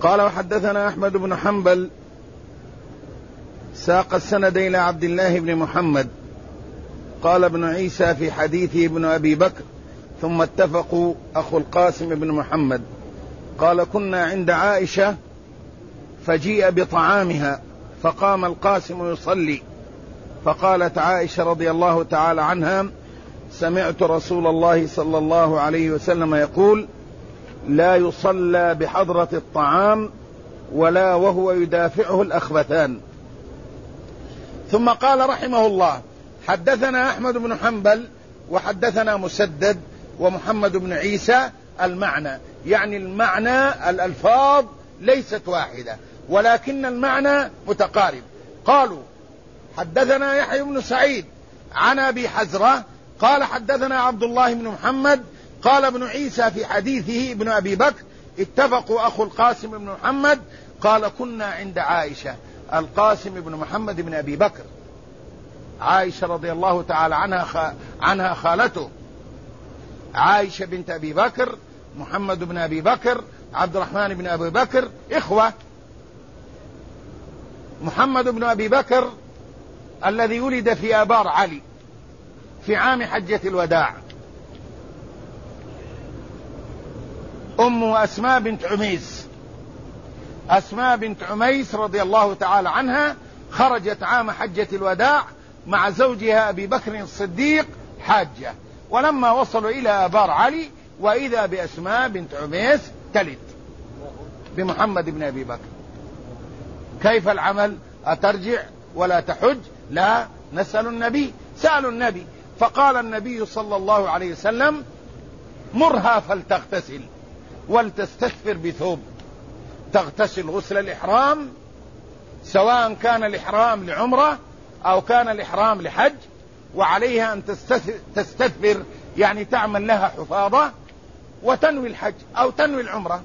قال وحدثنا أحمد بن حنبل ساق السند إلى عبد الله بن محمد قال ابن عيسى في حديثه ابن أبي بكر ثم اتفقوا أخو القاسم بن محمد قال كنا عند عائشة فجيء بطعامها فقام القاسم يصلي فقالت عائشة رضي الله تعالى عنها سمعت رسول الله صلى الله عليه وسلم يقول لا يصلى بحضرة الطعام ولا وهو يدافعه الأخبثان. ثم قال رحمه الله حدثنا أحمد بن حنبل وحدثنا مسدد ومحمد بن عيسى المعنى، يعني المعنى الألفاظ ليست واحدة ولكن المعنى متقارب. قالوا حدثنا يحيى بن سعيد عن أبي حزرة قال حدثنا عبد الله بن محمد قال ابن عيسى في حديثه ابن أبي بكر اتفقوا أخو القاسم بن محمد قال كنا عند عائشة. القاسم بن محمد بن أبي بكر، عائشة رضي الله تعالى عنها خالته، عائشة بنت أبي بكر، محمد بن أبي بكر، عبد الرحمن بن أبي بكر إخوة. محمد بن أبي بكر الذي ولد في آبار علي في عام حجة الوداع، أمه أسماء بنت عميس. أسماء بنت عميس رضي الله تعالى عنها خرجت عام حجة الوداع مع زوجها أبي بكر الصديق حاجة، ولما وصلوا إلى آبار علي وإذا بأسماء بنت عميس تلد بمحمد بن أبي بكر. كيف العمل؟ أترجع ولا تحج؟ لا، نسأل النبي. سألوا النبي فقال النبي صلى الله عليه وسلم مرها فلتغتسل ولتستثفر بثوب. تغتسل غسل الإحرام سواء كان الإحرام لعمرة أو كان الإحرام لحج، وعليها أن تستثفر يعني تعمل لها حفاظة وتنوي الحج أو تنوي العمرة.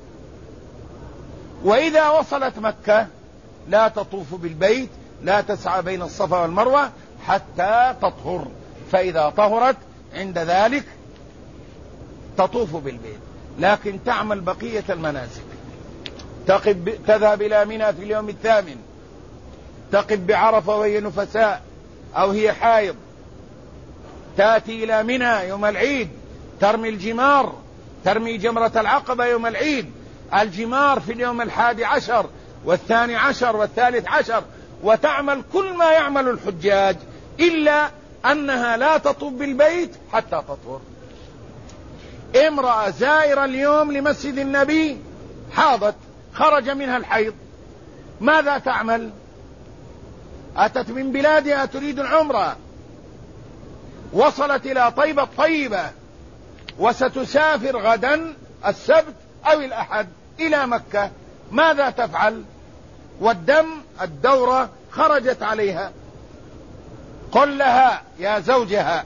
وإذا وصلت مكة لا تطوف بالبيت، لا تسعى بين الصفا والمروة حتى تطهر، فإذا طهرت عند ذلك تطوف بالبيت، لكن تعمل بقية المناسك. تذهب إلى منى في اليوم الثامن، تقف بعرفة وهي نفساء أو هي حائض، تأتي إلى منى يوم العيد، ترمي الجمار، ترمي جمرة العقبة يوم العيد، الجمار في اليوم 11 و12 و13، وتعمل كل ما يعمل الحجاج إلا أنها لا تطوف بالبيت حتى تطهر. امرأة زائرة اليوم لمسجد النبي حاضت، خرج منها الحيض، ماذا تعمل؟ أتت من بلادها تريد العمرة، وصلت إلى طيبة طيبة وستسافر غدا السبت أو الأحد إلى مكة، ماذا تفعل؟ والدم الدورة خرجت عليها. قل لها يا زوجها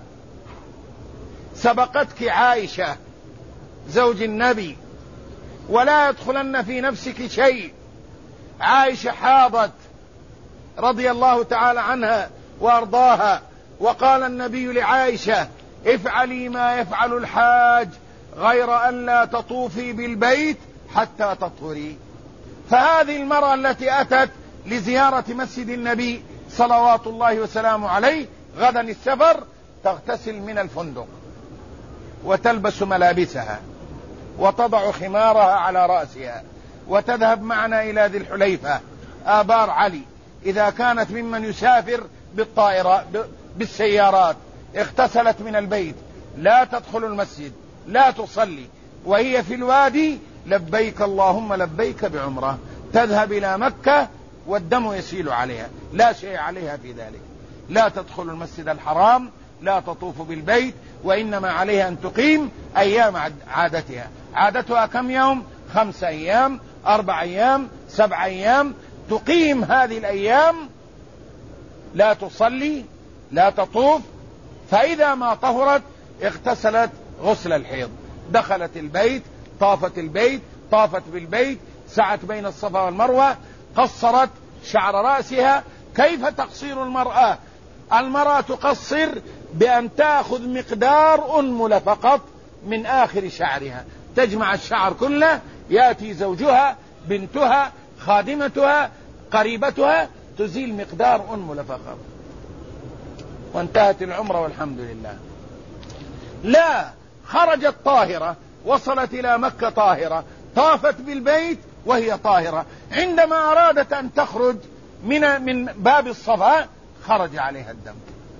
سبقتك عائشة زوج النبي ولا يدخلن في نفسك شيء. عائشة حاضت رضي الله تعالى عنها وارضاها، وقال النبي لعائشة افعلي ما يفعل الحاج غير أن لا تطوفي بالبيت حتى تطهري. فهذه المرأة التي أتت لزيارة مسجد النبي صلوات الله وسلامه عليه غدا السفر تغتسل من الفندق وتلبس ملابسها وتضع خمارها على رأسها وتذهب معنا إلى ذي الحليفة آبار علي. إذا كانت ممن يسافر بالطائرة بالسيارات اغتسلت من البيت، لا تدخل المسجد، لا تصلي، وهي في الوادي لبيك اللهم لبيك بعمرة، تذهب إلى مكة والدم يسيل عليها، لا شيء عليها في ذلك. لا تدخل المسجد الحرام، لا تطوف بالبيت، وإنما عليها أن تقيم أيام عادتها. عادتها كم يوم؟ 5 أيام، 4 أيام، 7 أيام، تقيم هذه الأيام، لا تصلي، لا تطوف. فإذا ما طهرت اغتسلت غسل الحيض، دخلت البيت، طافت البيت، طافت بالبيت، سعت بين الصفا والمروة، قصرت شعر رأسها. كيف تقصير المرأة؟ المرأة تقصر بأن تأخذ مقدار أنملة فقط من آخر شعرها، تجمع الشعر كله، يأتي زوجها بنتها، خادمتها، قريبتها، تزيل مقدار أنملة فقط وانتهت العمرة والحمد لله. لا، خرجت طاهرة، وصلت إلى مكة طاهرة، طافت بالبيت وهي طاهرة، عندما أرادت أن تخرج من باب الصفا خرج عليها الدم.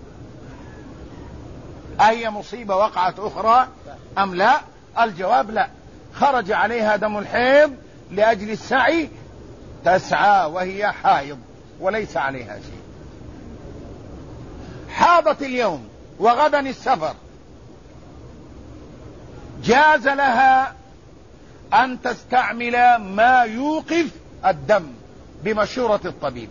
أي مصيبة وقعت أخرى أم لا؟ الجواب لا، خرج عليها دم الحيض لأجل السعي، تسعى وهي حائض وليس عليها شيء. حاضت اليوم وغدا السفر، جاز لها أن تستعمل ما يوقف الدم بمشورة الطبيب،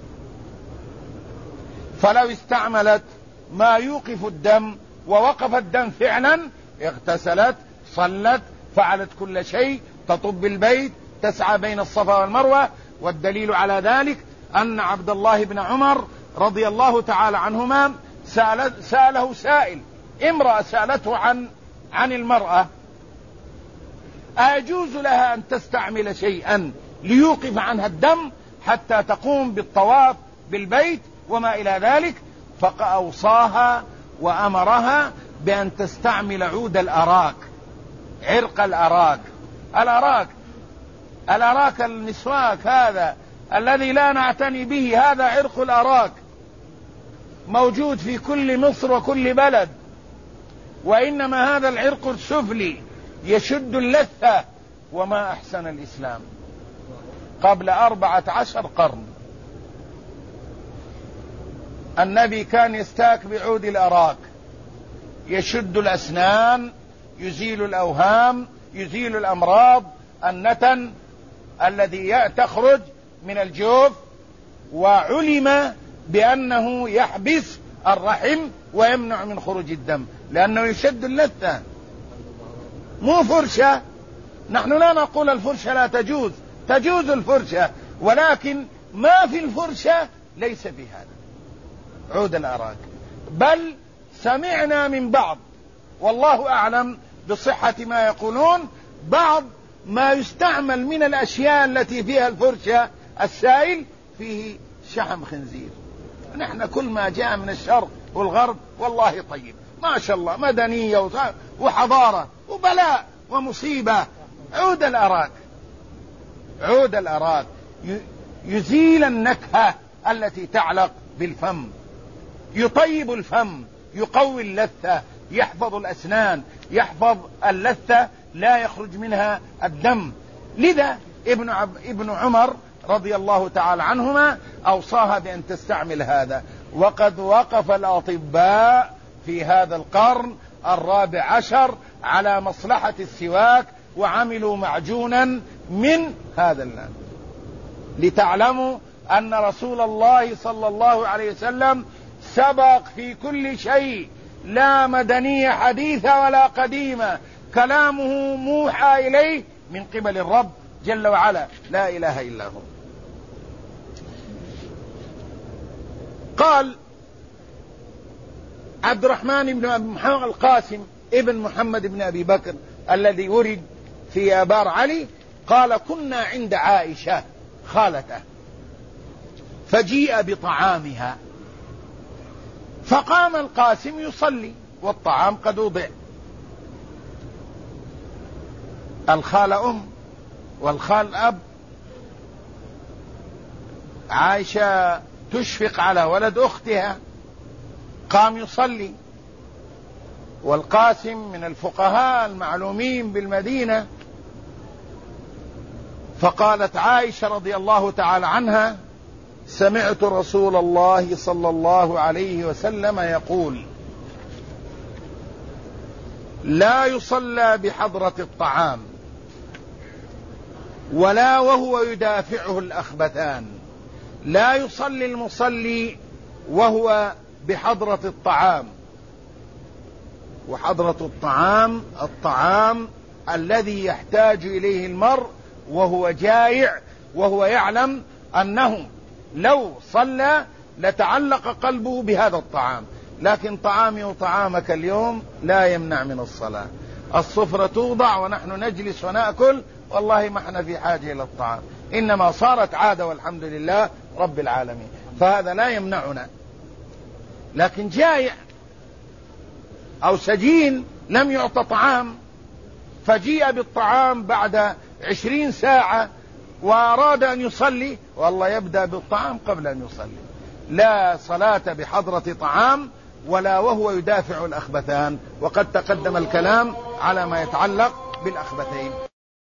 فلو استعملت ما يوقف الدم ووقف الدم فعلا اغتسلت، صلت، فعلت كل شيء، تطب البيت، تسعى بين الصفا والمروة. والدليل على ذلك أن عبد الله بن عمر رضي الله تعالى عنهما سأله سائل، امرأة سألته عن المرأة أيجوز لها أن تستعمل شيئا ليوقف عنها الدم حتى تقوم بالطواف بالبيت وما إلى ذلك، فأوصاها وأمرها بأن تستعمل عود الأراك، عرق الأراك المسواك هذا الذي لا نعتني به، هذا عرق الأراك موجود في كل مصر وكل بلد، وإنما هذا العرق السفلي يشد اللثة. وما أحسن الإسلام قبل 14 قرن النبي كان يستاك بعود الأراك، يشد الأسنان، يزيل الأوهام، يزيل الأمراض، النتن الذي تخرج من الجوف، وعلم بأنه يحبس الرحم ويمنع من خروج الدم لأنه يشد اللثة، مو فرشة. نحن لا نقول الفرشة لا تجوز، تجوز الفرشة، ولكن ما في الفرشة ليس في هذا عود الأراك. بل سمعنا من بعض، والله أعلم بصحة ما يقولون، بعض ما يستعمل من الأشياء التي فيها الفرشة السائل فيه شحم خنزير. نحن كل ما جاء من الشرق والغرب والله طيب ما شاء الله، مدنية وحضارة وبلاء ومصيبة. عود الأراك يزيل النكهة التي تعلق بالفم، يطيب الفم، يقوي اللثة، يحفظ الأسنان، يحفظ اللثة، لا يخرج منها الدم. لذا ابن عمر رضي الله تعالى عنهما أوصاها بأن تستعمل هذا. وقد وقف الأطباء في هذا القرن 14 على مصلحة السواك، وعملوا معجونا من هذا اللون، لتعلموا أن رسول الله صلى الله عليه وسلم سبق في كل شيء، لا مدنية حديثة ولا قديمة، كلامه موحى إليه من قبل الرب جل وعلا، لا إله إلا هو. قال عبد الرحمن بن محمد القاسم ابن محمد بن أبي بكر الذي ورد في آبار علي، قال كنا عند عائشة خالته فجيء بطعامها، فقام القاسم يصلي والطعام قد وضع. الخال أم والخال أب، عائشة تشفق على ولد أختها، قام يصلي، والقاسم من الفقهاء المعلومين بالمدينة. فقالت عائشة رضي الله تعالى عنها سمعت رسول الله صلى الله عليه وسلم يقول لا يصلى بحضرة الطعام ولا وهو يدافعه الأخبثان. لا يصلي المصلي وهو بحضرة الطعام، وحضرة الطعام الطعام الذي يحتاج إليه المرء وهو جائع، وهو يعلم أنه لو صلى لتعلق قلبه بهذا الطعام. لكن طعامي وطعامك اليوم لا يمنع من الصلاة. الصفرة توضع ونحن نجلس ونأكل والله ما احنا في حاجة إلى الطعام، إنما صارت عادة والحمد لله رب العالمين، فهذا لا يمنعنا. لكن جائع أو سجين لم يعطى طعام فجيء بالطعام بعد 20 ساعة وأراد أن يصلي، والله يبدأ بالطعام قبل أن يصلي. لا صلاة بحضرة طعام ولا وهو يدافع الأخبثان، وقد تقدم الكلام على ما يتعلق بالأخبثين.